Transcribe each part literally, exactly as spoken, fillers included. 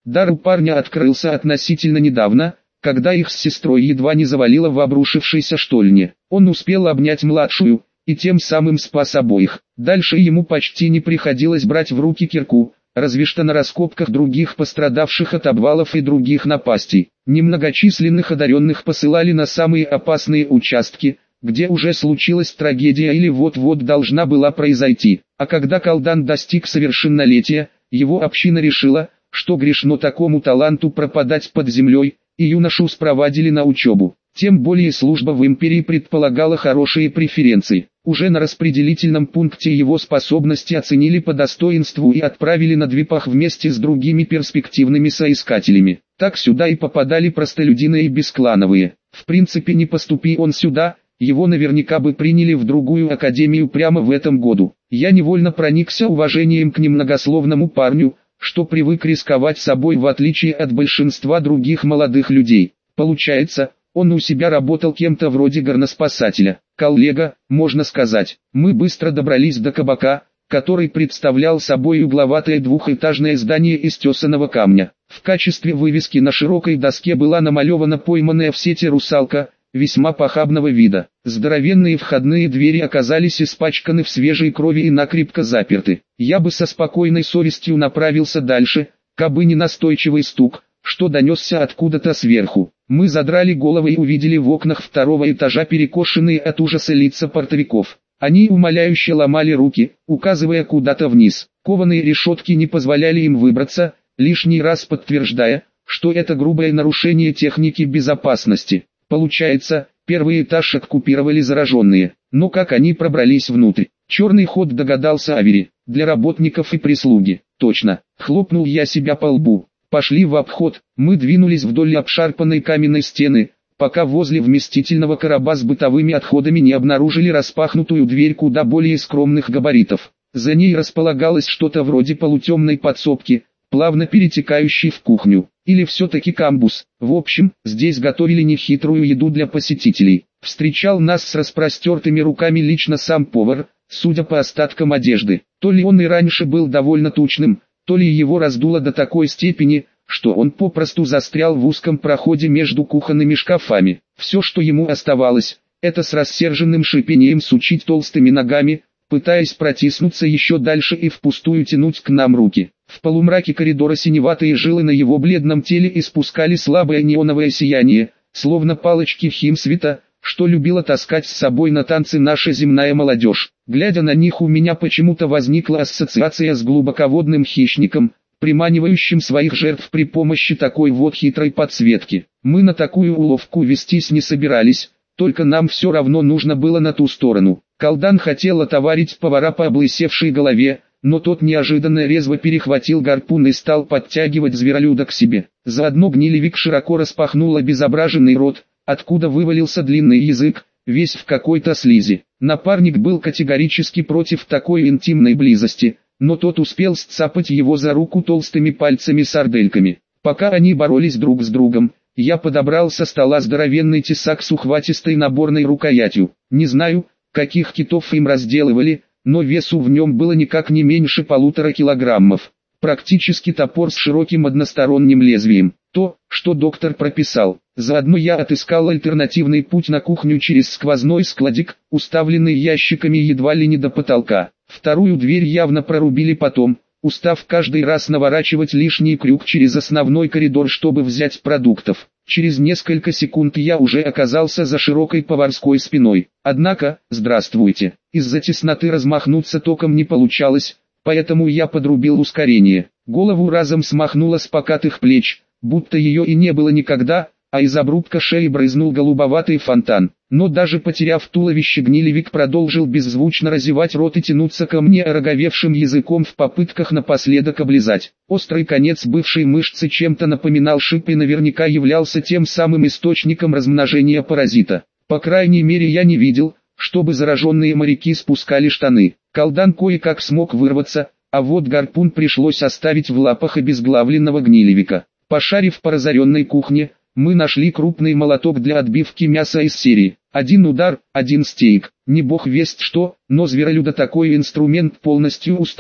Дар у парня открылся относительно недавно, когда их с сестрой едва не завалило в обрушившейся штольне. Он успел обнять младшую, и тем самым спас обоих. Дальше ему почти не приходилось брать в руки кирку, разве что на раскопках других пострадавших от обвалов и других напастей. Немногочисленных одаренных посылали на самые опасные участки, где уже случилась трагедия или вот-вот должна была произойти. А когда колдан достиг совершеннолетия, его община решила, что грешно такому таланту пропадать под землей, и юношу спровадили на учебу. Тем более служба в империи предполагала хорошие преференции. Уже на распределительном пункте его способности оценили по достоинству и отправили на Двипах вместе с другими перспективными соискателями. Так сюда и попадали простолюдины и бесклановые. В принципе, не поступи он сюда, его наверняка бы приняли в другую академию прямо в этом году. Я невольно проникся уважением к немногословному парню, что привык рисковать собой в отличие от большинства других молодых людей. Получается, он у себя работал кем-то вроде горноспасателя. Коллега, можно сказать. Мы быстро добрались до кабака, который представлял собой угловатое двухэтажное здание из тесаного камня. В качестве вывески на широкой доске была намалевана пойманная в сети русалка, весьма похабного вида. Здоровенные входные двери оказались испачканы в свежей крови и накрепко заперты. Я бы со спокойной совестью направился дальше, кабы не настойчивый стук, что донесся откуда-то сверху. Мы задрали головы и увидели в окнах второго этажа перекошенные от ужаса лица портовиков. Они умоляюще ломали руки, указывая куда-то вниз. Кованые решетки не позволяли им выбраться, лишний раз подтверждая, что это грубое нарушение техники безопасности. Получается, первый этаж оккупировали зараженные. Но как они пробрались внутрь? Черный ход, догадался Авери. Для работников и прислуги. Точно. Хлопнул я себя по лбу. Пошли в обход. Мы двинулись вдоль обшарпанной каменной стены, пока возле вместительного короба с бытовыми отходами не обнаружили распахнутую дверь куда более скромных габаритов. За ней располагалось что-то вроде полутемной подсобки, плавно перетекающей в кухню. Или все-таки камбус. В общем, здесь готовили нехитрую еду для посетителей. Встречал нас с распростертыми руками лично сам повар, судя по остаткам одежды. То ли он и раньше был довольно тучным, то ли его раздуло до такой степени, что он попросту застрял в узком проходе между кухонными шкафами. Все, что ему оставалось, это с рассерженным шипением сучить толстыми ногами, пытаясь протиснуться еще дальше и впустую тянуть к нам руки. В полумраке коридора синеватые жилы на его бледном теле испускали слабое неоновое сияние, словно палочки химсвета, что любила таскать с собой на танцы наша земная молодежь. Глядя на них, у меня почему-то возникла ассоциация с глубоководным хищником, приманивающим своих жертв при помощи такой вот хитрой подсветки. Мы на такую уловку вестись не собирались, только нам все равно нужно было на ту сторону. Колдан хотел отоварить повара по облысевшей голове, но тот неожиданно резво перехватил гарпун и стал подтягивать зверолюда к себе. Заодно гнилевик широко распахнул обезображенный рот, откуда вывалился длинный язык, весь в какой-то слизи. Напарник был категорически против такой интимной близости, но тот успел сцапать его за руку толстыми пальцами-сардельками. Пока они боролись друг с другом, я подобрал со стола здоровенный тесак с ухватистой наборной рукоятью. Не знаю, каких китов им разделывали, но весу в нем было никак не меньше полутора килограммов. Практически топор с широким односторонним лезвием. То, что доктор прописал. Заодно я отыскал альтернативный путь на кухню через сквозной складик, уставленный ящиками едва ли не до потолка. Вторую дверь явно прорубили потом, устав каждый раз наворачивать лишний крюк через основной коридор, чтобы взять продуктов. Через несколько секунд я уже оказался за широкой поварской спиной. Однако, здравствуйте, из-за тесноты размахнуться током не получалось, поэтому я подрубил ускорение. Голову разом смахнуло с покатых плеч, будто ее и не было никогда, а из обрубка шеи брызнул голубоватый фонтан. Но даже потеряв туловище, гнилевик продолжил беззвучно разевать рот и тянуться ко мне ороговевшим языком в попытках напоследок облизать. Острый конец бывшей мышцы чем-то напоминал шип и наверняка являлся тем самым источником размножения паразита. По крайней мере, я не видел, чтобы зараженные моряки спускали штаны. Колдан кое-как смог вырваться, а вот гарпун пришлось оставить в лапах обезглавленного гнилевика. Пошарив по разоренной кухне, мы нашли крупный молоток для отбивки мяса из серии. Один удар, один стейк. Не бог весть что, но зверолюда такой инструмент полностью устроил.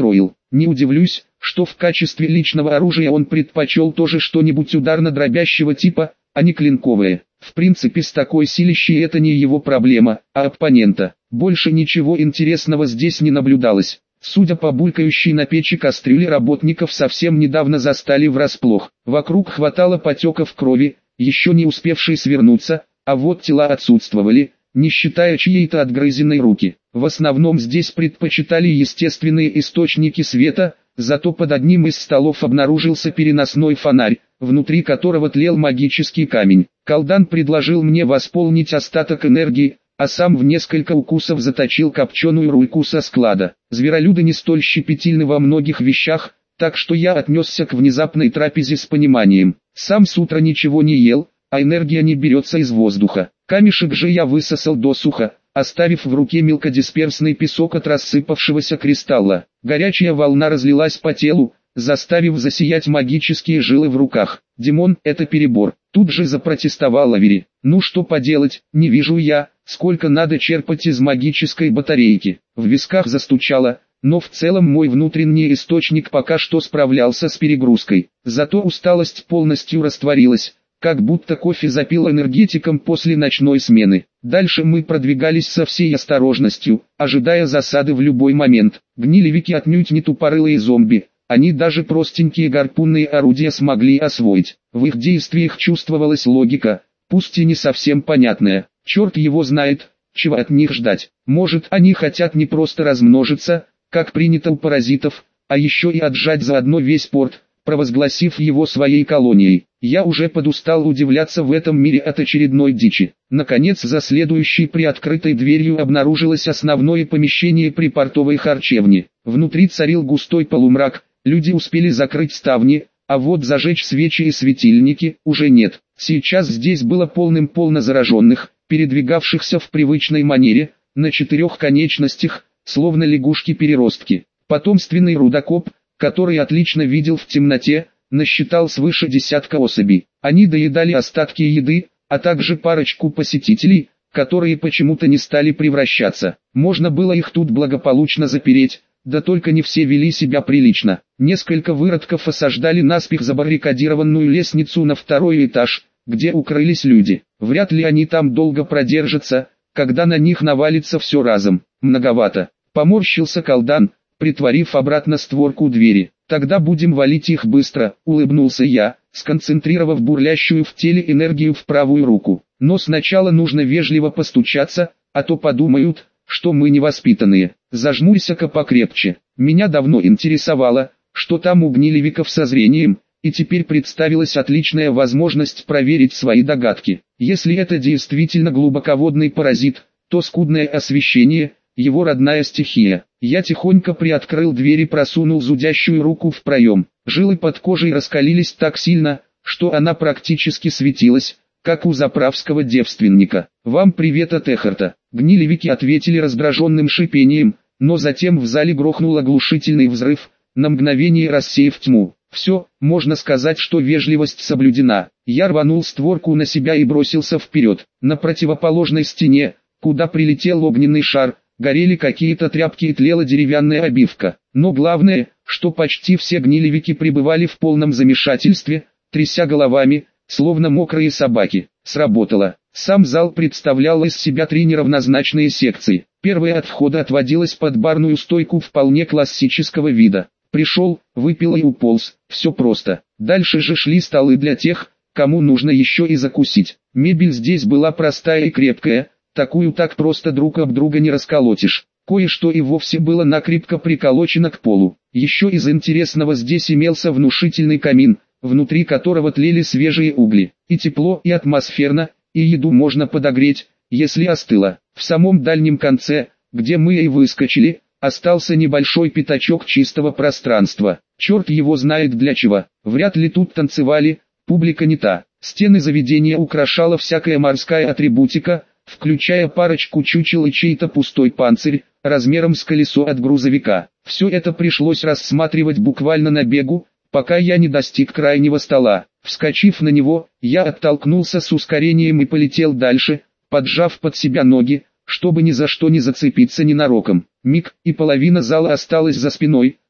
Не удивлюсь, что в качестве личного оружия он предпочел тоже что-нибудь ударно-дробящего типа, а не клинковое. В принципе, с такой силищей это не его проблема, а оппонента. Больше ничего интересного здесь не наблюдалось. Судя по булькающей на печи кастрюле, работников совсем недавно застали врасплох. Вокруг хватало потеков крови, еще не успевшей свернуться, а вот тела отсутствовали, не считая чьей-то отгрызенной руки. В основном здесь предпочитали естественные источники света, зато под одним из столов обнаружился переносной фонарь, внутри которого тлел магический камень. Колдан предложил мне восполнить остаток энергии, а сам в несколько укусов заточил копченую рульку со склада. Зверолюды не столь щепетильны во многих вещах, так что я отнесся к внезапной трапезе с пониманием. Сам с утра ничего не ел, а энергия не берется из воздуха. Камешек же я высосал досуха, оставив в руке мелкодисперсный песок от рассыпавшегося кристалла. Горячая волна разлилась по телу, заставив засиять магические жилы в руках. «Димон, это перебор», тут же запротестовал Авери. «Ну что поделать, не вижу я, сколько надо черпать из магической батарейки». В висках застучало, но в целом мой внутренний источник пока что справлялся с перегрузкой. Зато усталость полностью растворилась, как будто кофе запил энергетиком после ночной смены. Дальше мы продвигались со всей осторожностью, ожидая засады в любой момент. Гнилевики отнюдь не тупорылые зомби. Они даже простенькие гарпунные орудия смогли освоить. В их действиях чувствовалась логика, пусть и не совсем понятная. Черт его знает, чего от них ждать. Может, они хотят не просто размножиться, как принято у паразитов, а еще и отжать заодно весь порт, провозгласив его своей колонией. Я уже подустал удивляться в этом мире от очередной дичи. Наконец, за следующей приоткрытой дверью обнаружилось основное помещение припортовой харчевни. Внутри царил густой полумрак. Люди успели закрыть ставни, а вот зажечь свечи и светильники уже нет. Сейчас здесь было полным-полно зараженных, передвигавшихся в привычной манере, на четырех конечностях, словно лягушки-переростки. Потомственный рудокоп, который отлично видел в темноте, насчитал свыше десятка особей. Они доедали остатки еды, а также парочку посетителей, которые почему-то не стали превращаться. Можно было их тут благополучно запереть, да только не все вели себя прилично. Несколько выродков осаждали наспех забаррикадированную лестницу на второй этаж, где укрылись люди. Вряд ли они там долго продержатся, когда на них навалится все разом. Многовато. Поморщился Колдан, притворив обратно створку двери. «Тогда будем валить их быстро», — улыбнулся я, сконцентрировав бурлящую в теле энергию в правую руку. «Но сначала нужно вежливо постучаться, а то подумают, что мы невоспитанные». Зажмурься-ка покрепче. Меня давно интересовало, что там у гнилевиков со зрением, и теперь представилась отличная возможность проверить свои догадки. Если это действительно глубоководный паразит, то скудное освещение — его родная стихия. Я тихонько приоткрыл дверь и просунул зудящую руку в проем. Жилы под кожей раскалились так сильно, что она практически светилась, как у заправского девственника. «Вам привет от Эхарта». Гнилевики ответили раздраженным шипением, но затем в зале грохнул оглушительный взрыв, на мгновение рассеяв тьму. Все, можно сказать, что вежливость соблюдена. Я рванул створку на себя и бросился вперед. На противоположной стене, куда прилетел огненный шар, горели какие-то тряпки и тлела деревянная обивка. Но главное, что почти все гнилевики пребывали в полном замешательстве, тряся головами, словно мокрые собаки. Сработало. Сам зал представлял из себя три неравнозначные секции. Первая от входа отводилась под барную стойку вполне классического вида. Пришел, выпил и уполз, все просто. Дальше же шли столы для тех, кому нужно еще и закусить. Мебель здесь была простая и крепкая, такую так просто друг об друга не расколотишь. Кое-что и вовсе было накрепко приколочено к полу. Еще из интересного здесь имелся внушительный камин, внутри которого тлели свежие угли. И тепло, и атмосферно, и еду можно подогреть, если остыло. В самом дальнем конце, где мы и выскочили, остался небольшой пятачок чистого пространства. Черт его знает для чего. Вряд ли тут танцевали, публика не та. Стены заведения украшала всякая морская атрибутика, включая парочку чучел и чей-то пустой панцирь, размером с колесо от грузовика. Все это пришлось рассматривать буквально на бегу, пока я не достиг крайнего стола. Вскочив на него, я оттолкнулся с ускорением и полетел дальше, поджав под себя ноги, чтобы ни за что не зацепиться ненароком. Миг, и половина зала осталась за спиной,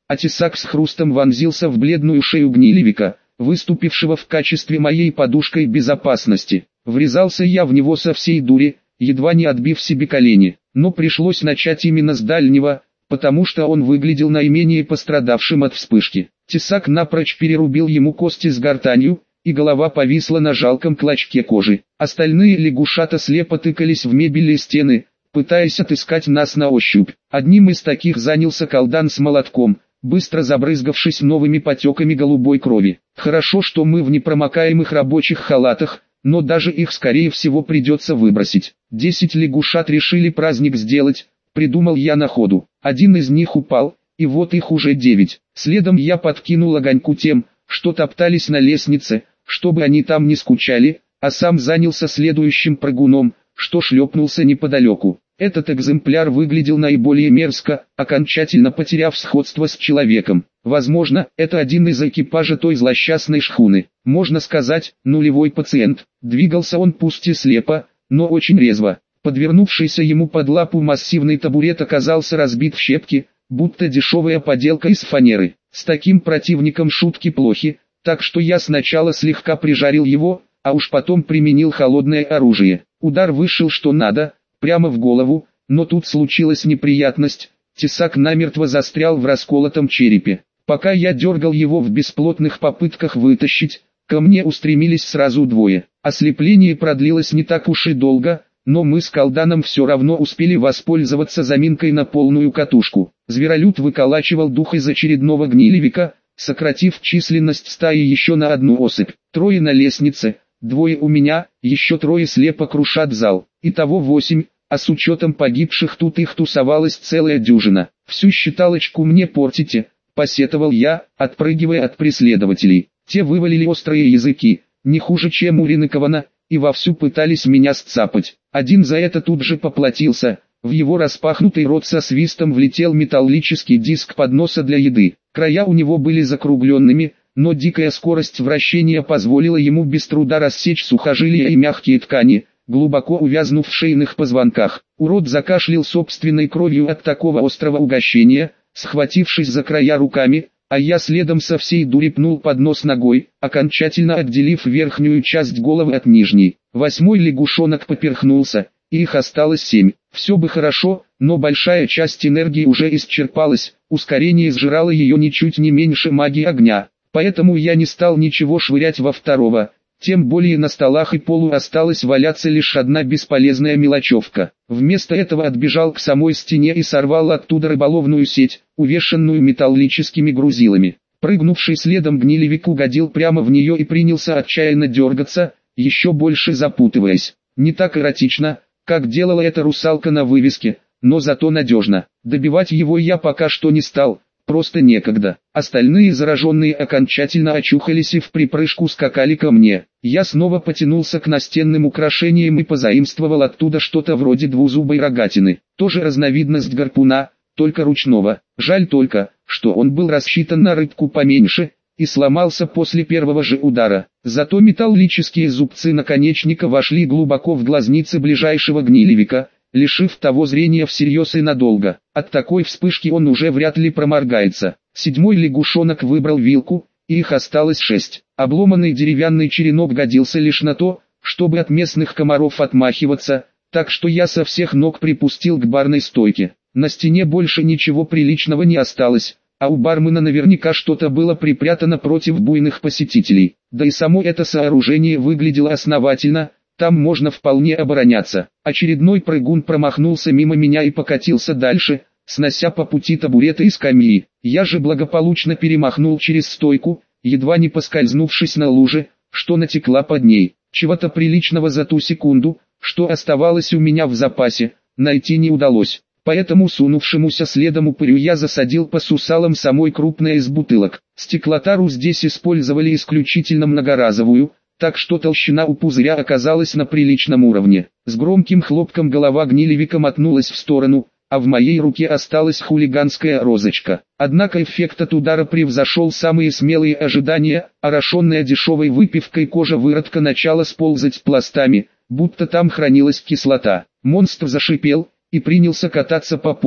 а тесак с хрустом вонзился в бледную шею Гнилевика, выступившего в качестве моей подушкой безопасности. Врезался я в него со всей дури, едва не отбив себе колени, но пришлось начать именно с дальнего, потому что он выглядел наименее пострадавшим от вспышки. Тесак напрочь перерубил ему кости с гортанью, и голова повисла на жалком клочке кожи. Остальные лягушата слепо тыкались в мебель и стены, пытаясь отыскать нас на ощупь. Одним из таких занялся колдан с молотком, быстро забрызгавшись новыми потеками голубой крови. Хорошо, что мы в непромокаемых рабочих халатах, но даже их скорее всего придется выбросить. Десять лягушат решили праздник сделать, придумал я на ходу. Один из них упал, и вот их уже девять. Следом я подкинул огоньку тем, что топтались на лестнице, чтобы они там не скучали, а сам занялся следующим прыгуном, что шлепнулся неподалеку. Этот экземпляр выглядел наиболее мерзко, окончательно потеряв сходство с человеком. Возможно, это один из экипажа той злосчастной шхуны. Можно сказать, нулевой пациент. Двигался он пусть и слепо, но очень резво. Подвернувшийся ему под лапу массивный табурет оказался разбит в щепки, будто дешевая поделка из фанеры. С таким противником шутки плохи, так что я сначала слегка прижарил его, а уж потом применил холодное оружие. Удар вышел что надо, прямо в голову, но тут случилась неприятность. Тесак намертво застрял в расколотом черепе. Пока я дергал его в бесплотных попытках вытащить, ко мне устремились сразу двое. Ослепление продлилось не так уж и долго, но мы с колданом все равно успели воспользоваться заминкой на полную катушку. Зверолюд выколачивал дух из очередного Гнилевика, сократив численность стаи еще на одну особь. Трое на лестнице, двое у меня, еще трое слепо крушат зал. Итого восемь, а с учетом погибших тут их тусовалась целая дюжина. Всю считалочку мне портите, посетовал я, отпрыгивая от преследователей. Те вывалили острые языки, не хуже чем у Рыныкована, и вовсю пытались меня сцапать. Один за это тут же поплатился. В его распахнутый рот со свистом влетел металлический диск подноса для еды. Края у него были закругленными, но дикая скорость вращения позволила ему без труда рассечь сухожилия и мягкие ткани, глубоко увязнув в шейных позвонках. Урод закашлял собственной кровью от такого острого угощения, схватившись за края руками, а я следом со всей дури пнул поднос ногой, окончательно отделив верхнюю часть головы от нижней. Восьмой лягушонок поперхнулся, и их осталось семь. Все бы хорошо, но большая часть энергии уже исчерпалась, ускорение сжирало ее ничуть не меньше магии огня. Поэтому я не стал ничего швырять во второго, тем более на столах и полу осталась валяться лишь одна бесполезная мелочевка. Вместо этого отбежал к самой стене и сорвал оттуда рыболовную сеть, увешанную металлическими грузилами. Прыгнувший следом Гнилевик угодил прямо в нее и принялся отчаянно дергаться, еще больше запутываясь. Не так эротично, как делала эта русалка на вывеске, но зато надежно. Добивать его я пока что не стал. Просто некогда. Остальные зараженные окончательно очухались и в припрыжку скакали ко мне. Я снова потянулся к настенным украшениям и позаимствовал оттуда что-то вроде двузубой рогатины. Тоже разновидность гарпуна, только ручного. Жаль только, что он был рассчитан на рыбку поменьше и сломался после первого же удара. Зато металлические зубцы наконечника вошли глубоко в глазницы ближайшего Гнилевика, лишив того зрения всерьез и надолго. От такой вспышки он уже вряд ли проморгается. Седьмой лягушонок выбрал вилку, и их осталось шесть. Обломанный деревянный черенок годился лишь на то, чтобы от местных комаров отмахиваться, так что я со всех ног припустил к барной стойке. На стене больше ничего приличного не осталось, а у бармена наверняка что-то было припрятано против буйных посетителей. Да и само это сооружение выглядело основательно. Там можно вполне обороняться. Очередной прыгун промахнулся мимо меня и покатился дальше, снося по пути табуреты и скамьи. Я же благополучно перемахнул через стойку, едва не поскользнувшись на луже, что натекла под ней. Чего-то приличного за ту секунду, что оставалось у меня в запасе, найти не удалось. Поэтому сунувшемуся следом упырю я засадил по сусалам самой крупной из бутылок. Стеклотару здесь использовали исключительно многоразовую, так что толщина у пузыря оказалась на приличном уровне. С громким хлопком голова Гнилевика мотнулась в сторону, а в моей руке осталась хулиганская розочка. Однако эффект от удара превзошел самые смелые ожидания, орошенная дешевой выпивкой кожа выродка начала сползать пластами, будто там хранилась кислота. Монстр зашипел и принялся кататься по полу,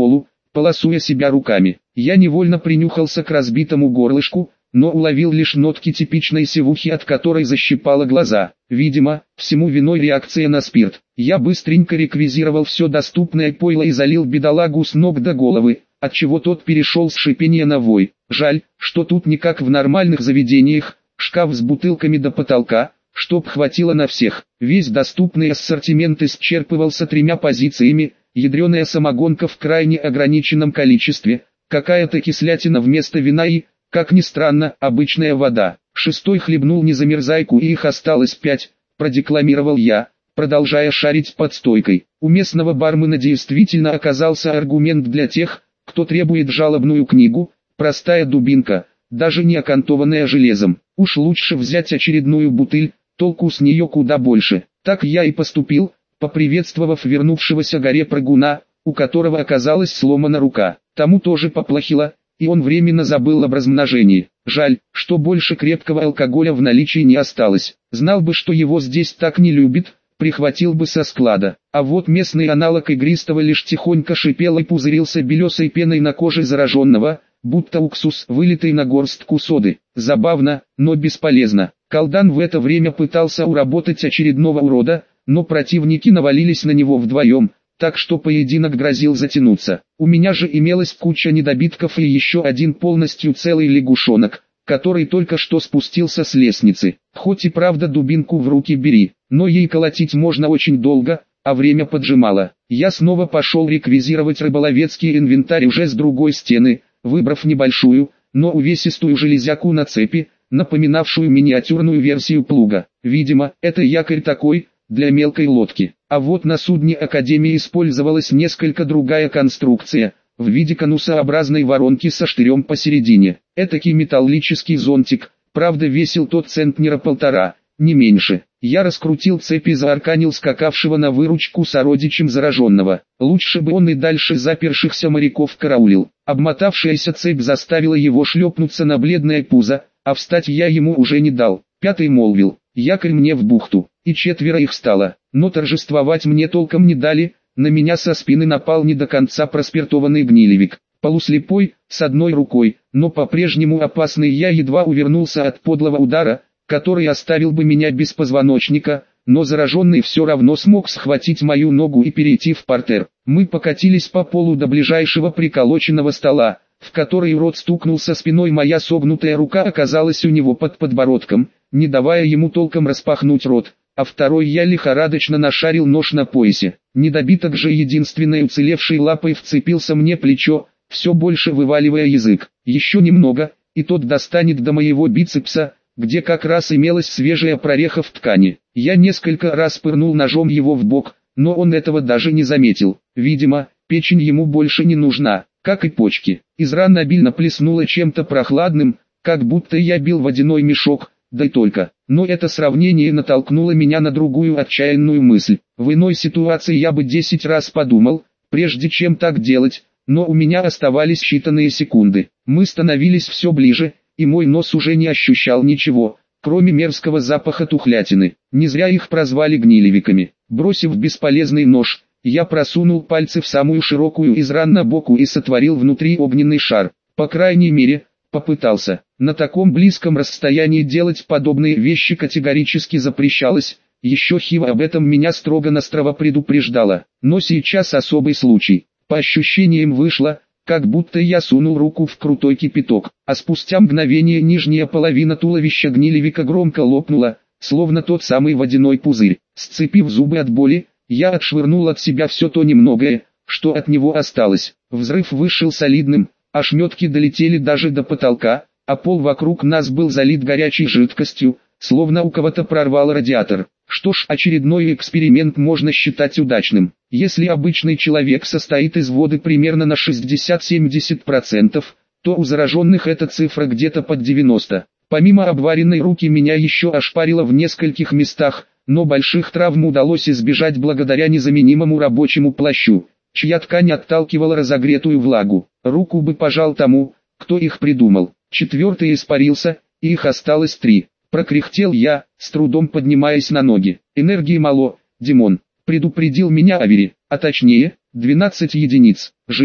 полосуя себя руками. Я невольно принюхался к разбитому горлышку, но уловил лишь нотки типичной сивухи, от которой защипало глаза. Видимо, всему виной реакция на спирт. Я быстренько реквизировал все доступное пойло и залил бедолагу с ног до головы, отчего тот перешел с шипения на вой. Жаль, что тут не как в нормальных заведениях, шкаф с бутылками до потолка, чтоб хватило на всех. Весь доступный ассортимент исчерпывался тремя позициями: ядреная самогонка в крайне ограниченном количестве, какая-то кислятина вместо вина и, как ни странно, обычная вода. Шестой хлебнул незамерзайку, и их осталось пять, продекламировал я, продолжая шарить под стойкой. У местного бармена действительно оказался аргумент для тех, кто требует жалобную книгу: простая дубинка, даже не окантованная железом. Уж лучше взять очередную бутыль, толку с нее куда больше. Так я и поступил, поприветствовав вернувшегося горе прыгуна, у которого оказалась сломана рука. Тому тоже поплохело, и он временно забыл об размножении. Жаль, что больше крепкого алкоголя в наличии не осталось. Знал бы, что его здесь так не любят, прихватил бы со склада. А вот местный аналог игристого лишь тихонько шипел и пузырился белесой пеной на коже зараженного, будто уксус, вылитый на горстку соды. Забавно, но бесполезно. Колдан в это время пытался уработать очередного урода, но противники навалились на него вдвоем, так что поединок грозил затянуться. У меня же имелась куча недобитков и еще один полностью целый лягушонок, который только что спустился с лестницы. Хоть и правда дубинку в руки бери, но ей колотить можно очень долго, а время поджимало. Я снова пошел реквизировать рыболовецкий инвентарь уже с другой стены, выбрав небольшую, но увесистую железяку на цепи, напоминавшую миниатюрную версию плуга. Видимо, это якорь такой, для мелкой лодки. А вот на судне Академии использовалась несколько другая конструкция, в виде конусообразной воронки со штырем посередине. Этакий металлический зонтик, правда весил тот центнера полтора, не меньше. Я раскрутил цепь и заарканил скакавшего на выручку сородичем зараженного. Лучше бы он и дальше запершихся моряков караулил. Обмотавшаяся цепь заставила его шлепнуться на бледное пузо, а встать я ему уже не дал. Пятый молвил: якорь мне в бухту, и четверо их стало. Но торжествовать мне толком не дали, на меня со спины напал не до конца проспиртованный гнилевик. Полуслепой, с одной рукой, но по-прежнему опасный, я едва увернулся от подлого удара, который оставил бы меня без позвоночника, но зараженный все равно смог схватить мою ногу и перейти в партер. Мы покатились по полу до ближайшего приколоченного стола, в который рот стукнулся спиной. Моя согнутая рука оказалась у него под подбородком, не давая ему толком распахнуть рот, а второй я лихорадочно нашарил нож на поясе. Недобиток же единственной уцелевшей лапой вцепился мне в плечо, все больше вываливая язык. Еще немного, и тот достанет до моего бицепса, где как раз имелась свежая прореха в ткани. Я несколько раз пырнул ножом его в бок, но он этого даже не заметил. Видимо, печень ему больше не нужна, как и почки. Из ран обильно плеснуло чем-то прохладным, как будто я бил водяной мешок, да и только. Но это сравнение натолкнуло меня на другую отчаянную мысль. В иной ситуации я бы десять раз подумал, прежде чем так делать, но у меня оставались считанные секунды. Мы становились все ближе, и мой нос уже не ощущал ничего, кроме мерзкого запаха тухлятины. Не зря их прозвали гнилевиками. Бросив бесполезный нож, я просунул пальцы в самую широкую из ран на боку и сотворил внутри огненный шар. По крайней мере, попытался. На таком близком расстоянии делать подобные вещи категорически запрещалось. Еще Хива об этом меня строго-настрого предупреждала. Но сейчас особый случай. По ощущениям вышло, как будто я сунул руку в крутой кипяток, а спустя мгновение нижняя половина туловища гнилевика громко лопнула, словно тот самый водяной пузырь. Сцепив зубы от боли, я отшвырнул от себя все то немногое, что от него осталось. Взрыв вышел солидным, ошметки долетели даже до потолка, а пол вокруг нас был залит горячей жидкостью, словно у кого-то прорвало радиатор. Что ж, очередной эксперимент можно считать удачным. Если обычный человек состоит из воды примерно на шестьдесят-семьдесят процентов, то у зараженных эта цифра где-то под девяносто процентов. Помимо обваренной руки меня еще ошпарило в нескольких местах, но больших травм удалось избежать благодаря незаменимому рабочему плащу, чья ткань отталкивала разогретую влагу. Руку бы пожал тому, кто их придумал. Четвертый испарился, и их осталось три. Прокряхтел я, с трудом поднимаясь на ноги. Энергии мало, Димон. Предупредил меня Авери, а точнее, двенадцать единиц. Живем.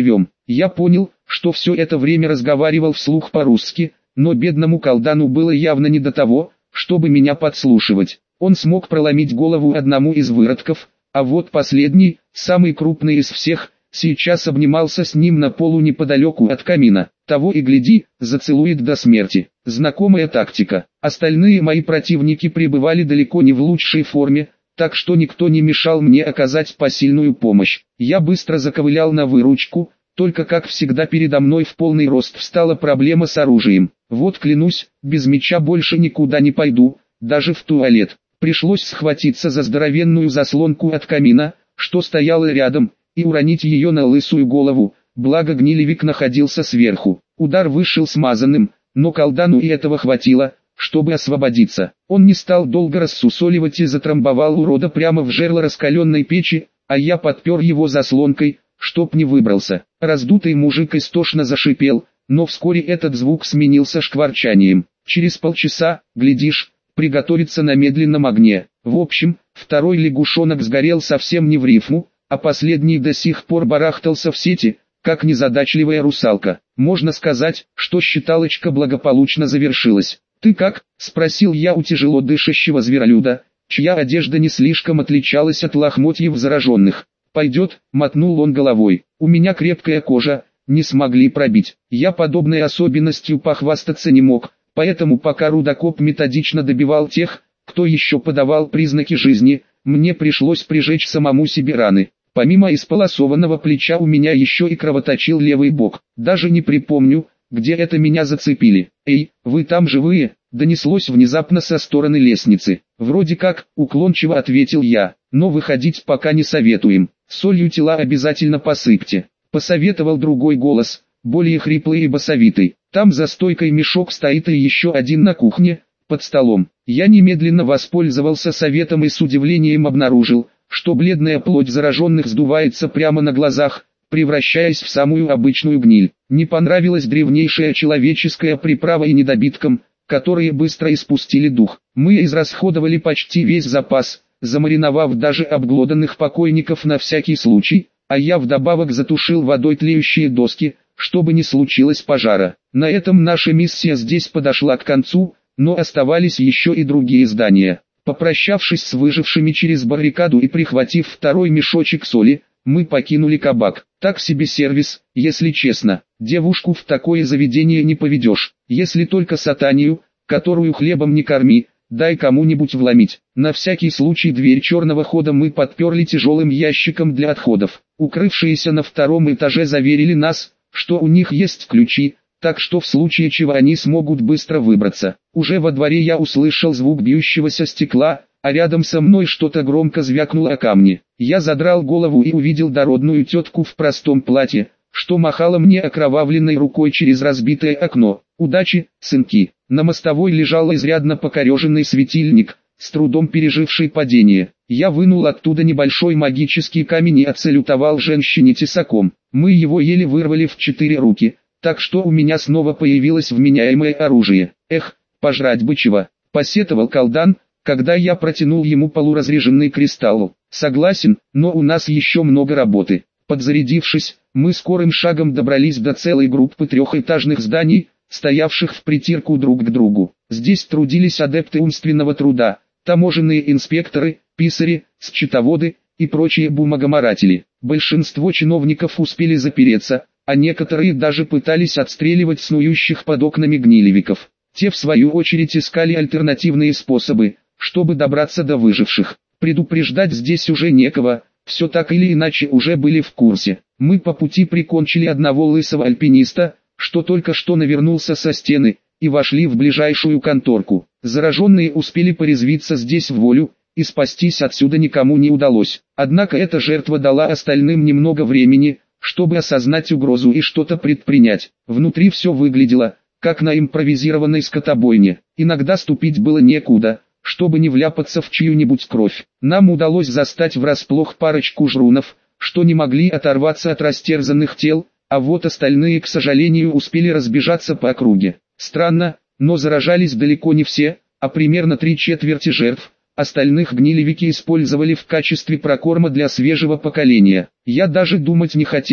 Я понял, что все это время разговаривал вслух по-русски, но бедному колдану было явно не до того, чтобы меня подслушивать. Он смог проломить голову одному из выродков, а вот последний, самый крупный из всех, сейчас обнимался с ним на полу неподалеку от камина. Того и гляди, зацелует до смерти. Знакомая тактика. Остальные мои противники пребывали далеко не в лучшей форме, так что никто не мешал мне оказать посильную помощь. Я быстро заковылял на выручку, только как всегда передо мной в полный рост встала проблема с оружием. Вот клянусь, без меча больше никуда не пойду, даже в туалет. Пришлось схватиться за здоровенную заслонку от камина, что стояла рядом, и уронить ее на лысую голову, благо гнилевик находился сверху. Удар вышел смазанным, но колдану и этого хватило, чтобы освободиться. Он не стал долго рассусоливать и затрамбовал урода прямо в жерло раскаленной печи, а я подпер его заслонкой, чтоб не выбрался. Раздутый мужик истошно зашипел, но вскоре этот звук сменился шкварчанием. Через полчаса, глядишь, приготовиться на медленном огне. В общем, второй лягушонок сгорел совсем не в рифму, а последний до сих пор барахтался в сети, как незадачливая русалка. Можно сказать, что считалочка благополучно завершилась. «Ты как?» – спросил я у тяжело дышащего зверолюда, чья одежда не слишком отличалась от лохмотьев зараженных. «Пойдет», – мотнул он головой. «У меня крепкая кожа, не смогли пробить». Я подобной особенностью похвастаться не мог, поэтому пока рудокоп методично добивал тех, кто еще подавал признаки жизни, мне пришлось прижечь самому себе раны. Помимо исполосованного плеча у меня еще и кровоточил левый бок. Даже не припомню, где это меня зацепили. «Эй, вы там живые?» – донеслось внезапно со стороны лестницы. «Вроде как», – уклончиво ответил я, – «но выходить пока не советуем. Солью тела обязательно посыпьте», – посоветовал другой голос, более хриплый и басовитый. «Там за стойкой мешок стоит и еще один на кухне, под столом». Я немедленно воспользовался советом и с удивлением обнаружил, что бледная плоть зараженных сдувается прямо на глазах, превращаясь в самую обычную гниль. Не понравилась древнейшая человеческая приправа и недобиткам, которые быстро испустили дух. Мы израсходовали почти весь запас, замариновав даже обглоданных покойников на всякий случай, а я вдобавок затушил водой тлеющие доски, чтобы не случилось пожара. На этом наша миссия здесь подошла к концу, но оставались еще и другие здания. Попрощавшись с выжившими через баррикаду и прихватив второй мешочек соли, мы покинули кабак. Так себе сервис, если честно. Девушку в такое заведение не поведешь, если только сатанию, которую хлебом не корми, дай кому-нибудь вломить. На всякий случай дверь черного хода мы подперли тяжелым ящиком для отходов. Укрывшиеся на втором этаже заверили нас, что у них есть ключи, так что в случае чего они смогут быстро выбраться. Уже во дворе я услышал звук бьющегося стекла, а рядом со мной что-то громко звякнуло о камни. Я задрал голову и увидел дородную тетку в простом платье, что махала мне окровавленной рукой через разбитое окно. «Удачи, сынки!» На мостовой лежал изрядно покореженный светильник, с трудом переживший падение. Я вынул оттуда небольшой магический камень и отсалютовал женщине тесаком. Мы его еле вырвали в четыре руки, так что у меня снова появилось вменяемое оружие. «Эх, пожрать бы чего!» — посетовал колдан, когда я протянул ему полуразреженный кристалл. «Согласен, но у нас еще много работы». Подзарядившись, мы скорым шагом добрались до целой группы трехэтажных зданий, стоявших в притирку друг к другу. Здесь трудились адепты умственного труда, таможенные инспекторы, писари, счетоводы и прочие бумагоморатели. Большинство чиновников успели запереться, а некоторые даже пытались отстреливать снующих под окнами гнилевиков. Те в свою очередь искали альтернативные способы, чтобы добраться до выживших. Предупреждать здесь уже некого, все так или иначе уже были в курсе. Мы по пути прикончили одного лысого альпиниста, что только что навернулся со стены, и вошли в ближайшую конторку. Зараженные успели порезвиться здесь в волю, и спастись отсюда никому не удалось. Однако эта жертва дала остальным немного времени, чтобы осознать угрозу и что-то предпринять. Внутри все выглядело, как на импровизированной скотобойне. Иногда ступить было некуда, чтобы не вляпаться в чью-нибудь кровь. Нам удалось застать врасплох парочку жрунов, что не могли оторваться от растерзанных тел, а вот остальные, к сожалению, успели разбежаться по округе. Странно, но заражались далеко не все, а примерно три четверти жертв. Остальных гнилевики использовали в качестве прокорма для свежего поколения. Я даже думать не хотел,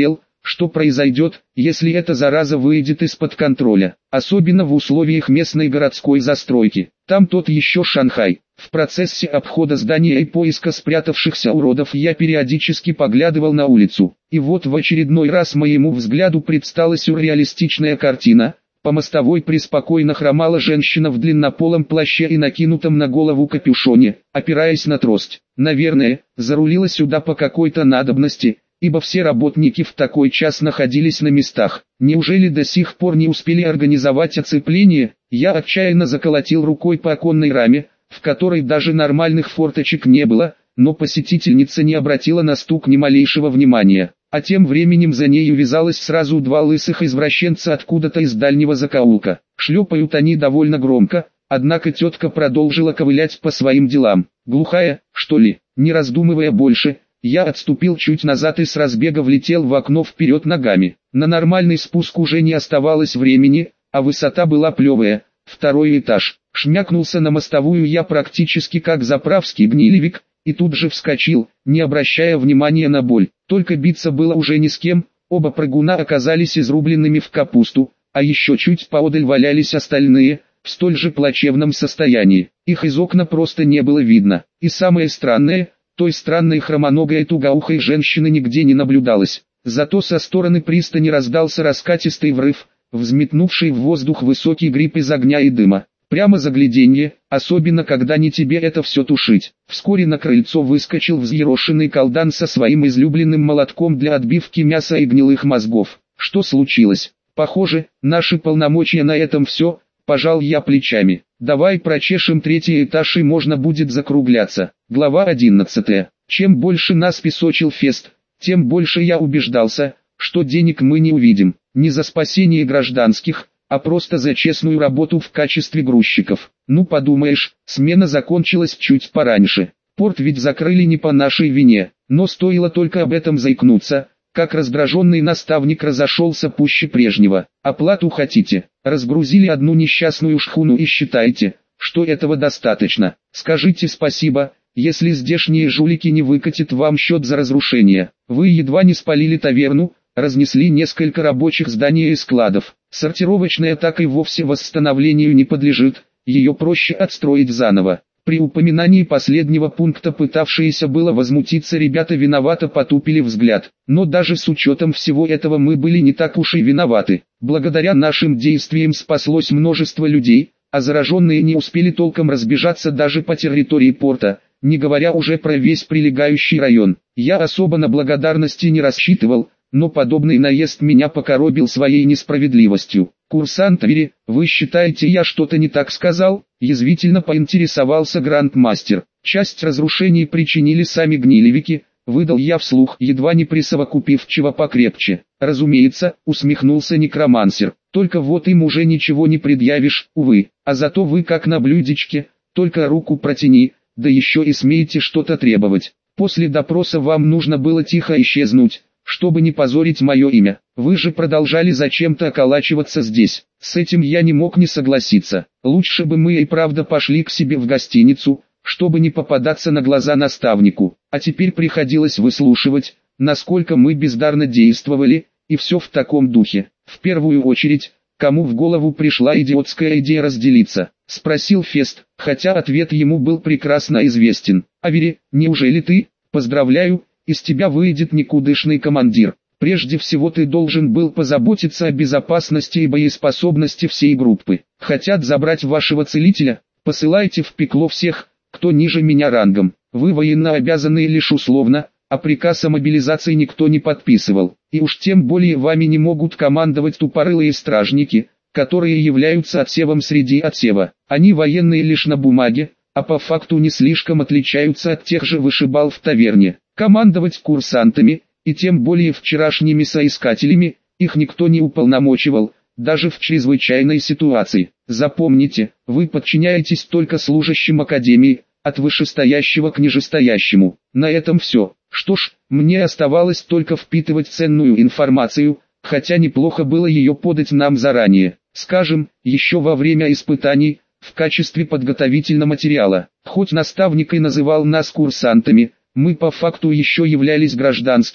что произойдет, если эта зараза выйдет из-под контроля, особенно в условиях местной городской застройки. Там тот еще Шанхай. В процессе обхода здания и поиска спрятавшихся уродов я периодически поглядывал на улицу. И вот в очередной раз моему взгляду предстала сюрреалистичная картина. По мостовой преспокойно хромала женщина в длиннополом плаще и накинутом на голову капюшоне, опираясь на трость. Наверное, зарулила сюда по какой-то надобности, ибо все работники в такой час находились на местах. Неужели до сих пор не успели организовать оцепление? Я отчаянно заколотил рукой по оконной раме, в которой даже нормальных форточек не было, но посетительница не обратила на стук ни малейшего внимания. А тем временем за нею вязалось сразу два лысых извращенца откуда-то из дальнего закоулка. Шлепают они довольно громко, однако тетка продолжила ковылять по своим делам. Глухая, что ли? Не раздумывая больше, я отступил чуть назад и с разбега влетел в окно вперед ногами. На нормальный спуск уже не оставалось времени, а высота была плевая. Второй этаж. Шмякнулся на мостовую я практически как заправский гнилевик, и тут же вскочил, не обращая внимания на боль. Только биться было уже ни с кем, оба прыгуна оказались изрубленными в капусту, а еще чуть поодаль валялись остальные, в столь же плачевном состоянии. Их из окна просто не было видно. И самое странное, той странной хромоногой тугоухой женщины нигде не наблюдалось. Зато со стороны пристани раздался раскатистый взрыв, взметнувший в воздух высокий гриб из огня и дыма. Прямо загляденье, особенно когда не тебе это все тушить. Вскоре на крыльцо выскочил взъерошенный колдан со своим излюбленным молотком для отбивки мяса и гнилых мозгов. Что случилось? Похоже, наши полномочия на этом все, пожал я плечами. Давай прочешем третий этаж и можно будет закругляться. Глава одиннадцатая. Чем больше нас песочил Фест, тем больше я убеждался, что денег мы не увидим. Не за спасение гражданских, а просто за честную работу в качестве грузчиков. Ну подумаешь, смена закончилась чуть пораньше. Порт ведь закрыли не по нашей вине, но стоило только об этом заикнуться, как раздраженный наставник разошелся пуще прежнего. Оплату хотите? Разгрузили одну несчастную шхуну и считаете, что этого достаточно. Скажите спасибо, если здешние жулики не выкатят вам счет за разрушение. Вы едва не спалили таверну, разнесли несколько рабочих зданий и складов. Сортировочная так и вовсе восстановлению не подлежит, ее проще отстроить заново. При упоминании последнего пункта пытавшиеся было возмутиться ребята виновато потупили взгляд. Но даже с учетом всего этого мы были не так уж и виноваты. Благодаря нашим действиям спаслось множество людей, а зараженные не успели толком разбежаться даже по территории порта, не говоря уже про весь прилегающий район. Я особо на благодарности не рассчитывал, но подобный наезд меня покоробил своей несправедливостью. «Курсант Вери, вы считаете, я что-то не так сказал?» Язвительно поинтересовался грандмастер. «Часть разрушений причинили сами гнилевики», выдал я вслух, едва не присовокупив чего покрепче. «Разумеется», усмехнулся некромансер, «только вот им уже ничего не предъявишь, увы, а зато вы как на блюдечке, только руку протяни, да еще и смеете что-то требовать. После допроса вам нужно было тихо исчезнуть, чтобы не позорить мое имя. Вы же продолжали зачем-то околачиваться здесь. С этим я не мог не согласиться. Лучше бы мы и правда пошли к себе в гостиницу, чтобы не попадаться на глаза наставнику. А теперь приходилось выслушивать, насколько мы бездарно действовали, и все в таком духе. В первую очередь, кому в голову пришла идиотская идея разделиться? Спросил Фест, хотя ответ ему был прекрасно известен. Авери, неужели ты? Поздравляю. Из тебя выйдет никудышный командир. Прежде всего ты должен был позаботиться о безопасности и боеспособности всей группы. Хотят забрать вашего целителя? Посылайте в пекло всех, кто ниже меня рангом. Вы военно обязаны лишь условно, а приказ о мобилизации никто не подписывал. И уж тем более вами не могут командовать тупорылые стражники, которые являются отсевом среди отсева. Они военные лишь на бумаге, а по факту не слишком отличаются от тех же вышибал в таверне. Командовать курсантами, и тем более вчерашними соискателями, их никто не уполномочивал, даже в чрезвычайной ситуации. Запомните, вы подчиняетесь только служащим Академии, от вышестоящего к нижестоящему. На этом все. Что ж, мне оставалось только впитывать ценную информацию, хотя неплохо было ее подать нам заранее. Скажем, еще во время испытаний, в качестве подготовительного материала. Хоть наставник и называл нас курсантами, мы по факту еще являлись гражданскими,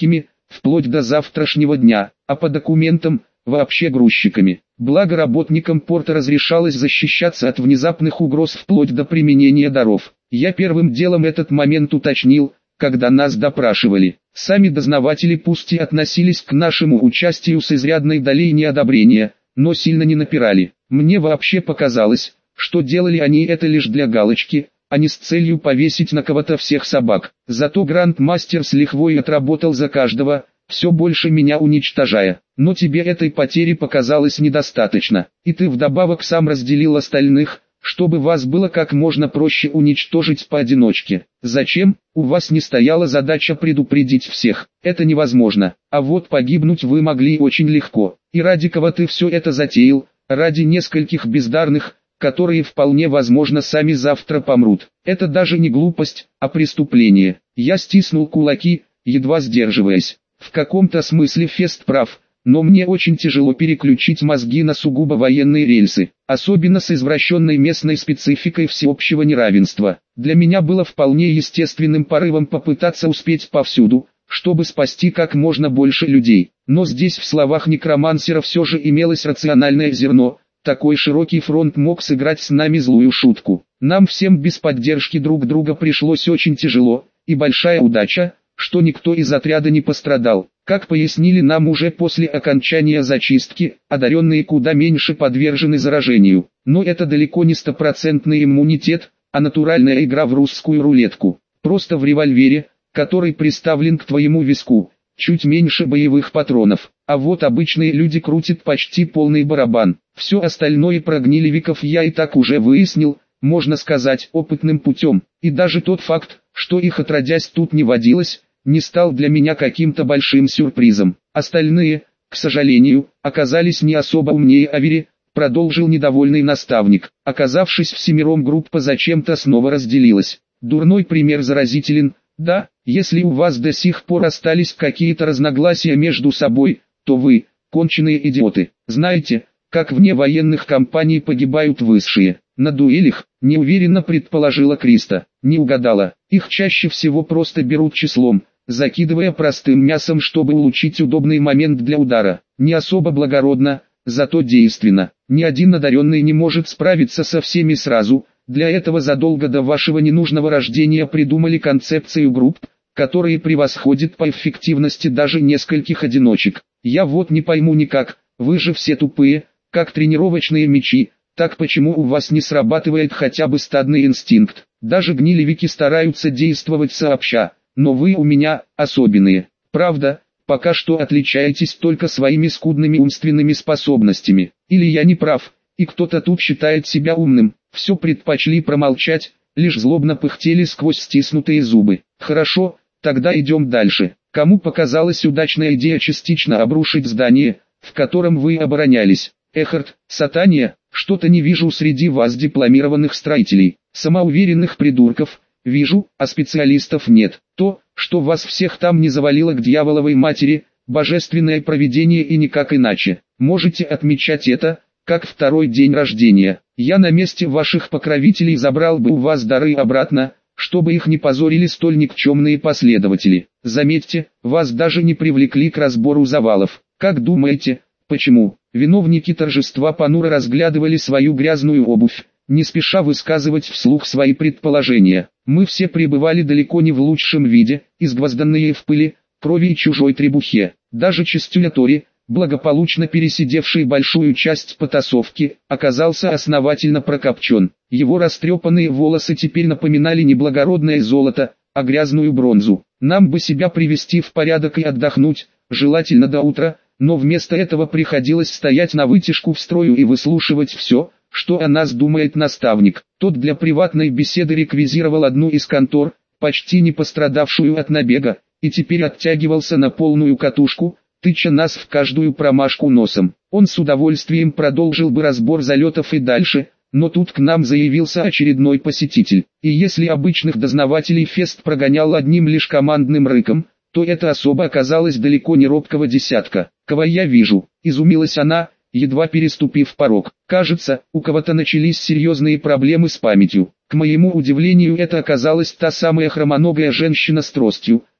вплоть до завтрашнего дня, а по документам – вообще грузчиками. Благо работникам порта разрешалось защищаться от внезапных угроз вплоть до применения даров. Я первым делом этот момент уточнил, когда нас допрашивали. Сами дознаватели пусть и относились к нашему участию с изрядной долей неодобрения, но сильно не напирали. Мне вообще показалось, что делали они это лишь для галочки, а не с целью повесить на кого-то всех собак. Зато грандмастер с лихвой отработал за каждого, все больше меня уничтожая. Но тебе этой потери показалось недостаточно, и ты вдобавок сам разделил остальных, чтобы вас было как можно проще уничтожить поодиночке. Зачем? У вас не стояла задача предупредить всех. Это невозможно. А вот погибнуть вы могли очень легко. И ради кого ты все это затеял? Ради нескольких бездарных, которые вполне возможно сами завтра помрут. Это даже не глупость, а преступление. Я стиснул кулаки, едва сдерживаясь. В каком-то смысле Фест прав, но мне очень тяжело переключить мозги на сугубо военные рельсы, особенно с извращенной местной спецификой всеобщего неравенства. Для меня было вполне естественным порывом попытаться успеть повсюду, чтобы спасти как можно больше людей. Но здесь в словах некромансера все же имелось рациональное зерно. Такой широкий фронт мог сыграть с нами злую шутку. Нам всем без поддержки друг друга пришлось очень тяжело, и большая удача, что никто из отряда не пострадал. Как пояснили нам уже после окончания зачистки, одаренные куда меньше подвержены заражению. Но это далеко не стопроцентный иммунитет, а натуральная игра в русскую рулетку. Просто в револьвере, который приставлен к твоему виску, чуть меньше боевых патронов. А вот обычные люди крутят почти полный барабан. Все остальное про гнилевиков я и так уже выяснил, можно сказать, опытным путем. И даже тот факт, что их отродясь тут не водилось, не стал для меня каким-то большим сюрпризом. Остальные, к сожалению, оказались не особо умнее Авери, продолжил недовольный наставник. Оказавшись всемиром, группа зачем-то снова разделилась. Дурной пример заразителен, да, если у вас до сих пор остались какие-то разногласия между собой, то вы, конченые идиоты. Знаете, как вне военных кампаний погибают высшие? На дуэлях, неуверенно предположила Криста. Не угадала, их чаще всего просто берут числом, закидывая простым мясом, чтобы улучшить удобный момент для удара. Не особо благородно, зато действенно. Ни один одаренный не может справиться со всеми сразу. Для этого задолго до вашего ненужного рождения придумали концепцию групп, которые превосходят по эффективности даже нескольких одиночек. Я вот не пойму никак, вы же все тупые, как тренировочные мячи, так почему у вас не срабатывает хотя бы стадный инстинкт? Даже гнилевики стараются действовать сообща, но вы у меня особенные. Правда, пока что отличаетесь только своими скудными умственными способностями. Или я не прав, и кто-то тут считает себя умным. Все предпочли промолчать, лишь злобно пыхтели сквозь стиснутые зубы. Хорошо, тогда идем дальше. Кому показалась удачная идея частично обрушить здание, в котором вы оборонялись? Эхард, Сатания, что-то не вижу среди вас дипломированных строителей. Самоуверенных придурков вижу, а специалистов нет. То, что вас всех там не завалило к дьяволовой матери, божественное провидение и никак иначе. Можете отмечать это, как второй день рождения. Я на месте ваших покровителей забрал бы у вас дары обратно, чтобы их не позорили столь никчемные последователи. Заметьте, вас даже не привлекли к разбору завалов. Как думаете, почему? Виновники торжества понуро разглядывали свою грязную обувь, не спеша высказывать вслух свои предположения. Мы все пребывали далеко не в лучшем виде, изгвозданные в пыли, крови и чужой требухе. Даже Чистюля Тори, благополучно пересидевший большую часть потасовки, оказался основательно прокопчен. Его растрепанные волосы теперь напоминали не благородное золото, а грязную бронзу. Нам бы себя привести в порядок и отдохнуть, желательно до утра, но вместо этого приходилось стоять на вытяжку в строю и выслушивать все, что о нас думает наставник. Тот для приватной беседы реквизировал одну из контор, почти не пострадавшую от набега, и теперь оттягивался на полную катушку, тыча нас в каждую промашку носом. Он с удовольствием продолжил бы разбор залетов и дальше, но тут к нам заявился очередной посетитель. И если обычных дознавателей Фест прогонял одним лишь командным рыком, то эта особа оказалась далеко не робкого десятка. «Кого я вижу?» – изумилась она, едва переступив порог. «Кажется, у кого-то начались серьезные проблемы с памятью». К моему удивлению, это оказалась та самая хромоногая женщина с тростью,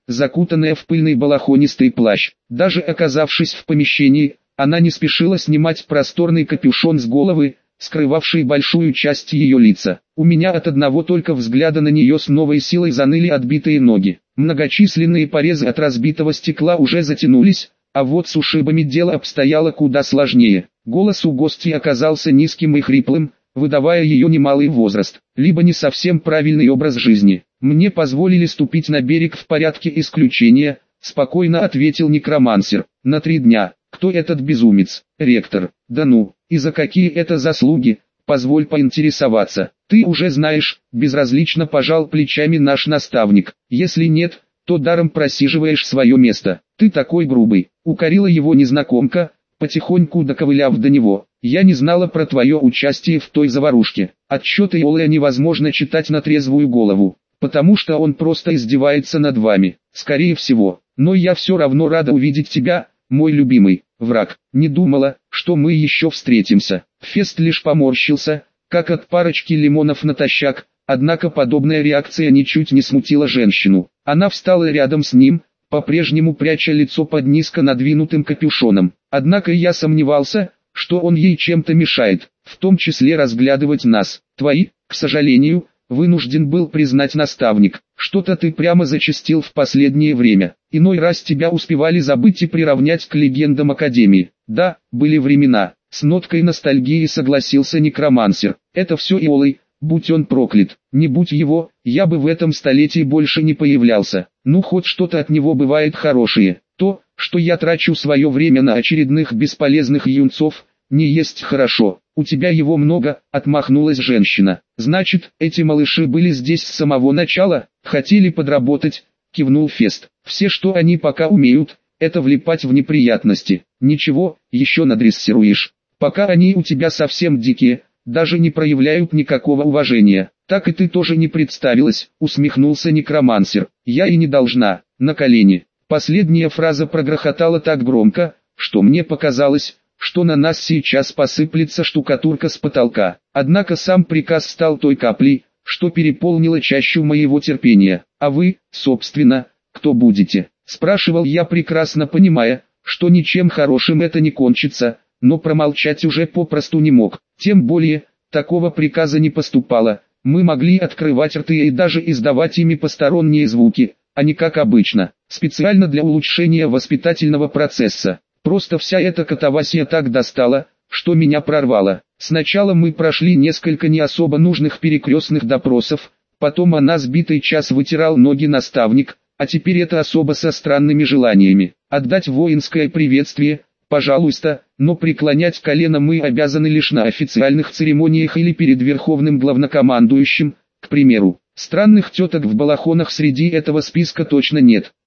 закутанная в пыльный балахонистый плащ. Даже оказавшись в помещении, она не спешила снимать просторный капюшон с головы, скрывавший большую часть ее лица. У меня от одного только взгляда на нее с новой силой заныли отбитые ноги. Многочисленные порезы от разбитого стекла уже затянулись, а вот с ушибами дело обстояло куда сложнее. Голос у гостей оказался низким и хриплым, выдавая ее немалый возраст, либо не совсем правильный образ жизни. «Мне позволили ступить на берег в порядке исключения», — спокойно ответил некромансер. «На три дня. Кто этот безумец?» «Ректор». «Да ну, и за какие это заслуги? Позволь поинтересоваться». «Ты уже знаешь», — безразлично пожал плечами наш наставник. «Если нет, то даром просиживаешь свое место. Ты такой грубый», — укорила его незнакомка, потихоньку доковыляв до него. «Я не знала про твое участие в той заварушке. Отчеты Иолая невозможно читать на трезвую голову, потому что он просто издевается над вами, скорее всего. Но я все равно рада увидеть тебя, мой любимый враг. Не думала, что мы еще встретимся». Фест лишь поморщился, как от парочки лимонов натощак, однако подобная реакция ничуть не смутила женщину. Она встала рядом с ним, по-прежнему пряча лицо под низко надвинутым капюшоном. Однако я сомневался, что он ей чем-то мешает, в том числе разглядывать нас. «Твои, к сожалению», вынужден был признать наставник, «что-то ты прямо зачастил в последнее время. Иной раз тебя успевали забыть и приравнять к легендам Академии». «Да, были времена», — с ноткой ностальгии согласился некромансер. «Это все Иолай, будь он проклят. Не будь его, я бы в этом столетии больше не появлялся. Ну хоть что-то от него бывает хорошее. То, что я трачу свое время на очередных бесполезных юнцов, не есть хорошо. У тебя его много», — отмахнулась женщина. «Значит, эти малыши были здесь с самого начала, хотели подработать», — кивнул Фест. «Все, что они пока умеют, это влипать в неприятности. Ничего, еще надрессируешь. Пока они у тебя совсем дикие, даже не проявляют никакого уважения». «Так и ты тоже не представилась», — усмехнулся некромансер. «Я и не должна, на колени». Последняя фраза прогрохотала так громко, что мне показалось, что на нас сейчас посыплется штукатурка с потолка. Однако сам приказ стал той каплей, что переполнила чащу моего терпения. «А вы, собственно, кто будете?» — спрашивал я, прекрасно понимая, что ничем хорошим это не кончится, но промолчать уже попросту не мог. Тем более, такого приказа не поступало. Мы могли открывать рты и даже издавать ими посторонние звуки, а не как обычно, специально для улучшения воспитательного процесса. Просто вся эта катавасия так достала, что меня прорвало. Сначала мы прошли несколько не особо нужных перекрестных допросов, потом о нас битый час вытирал ноги наставник, а теперь это особо со странными желаниями. Отдать воинское приветствие, пожалуйста, но преклонять колено мы обязаны лишь на официальных церемониях или перед верховным главнокомандующим, к примеру. Странных теток в балахонах среди этого списка точно нет.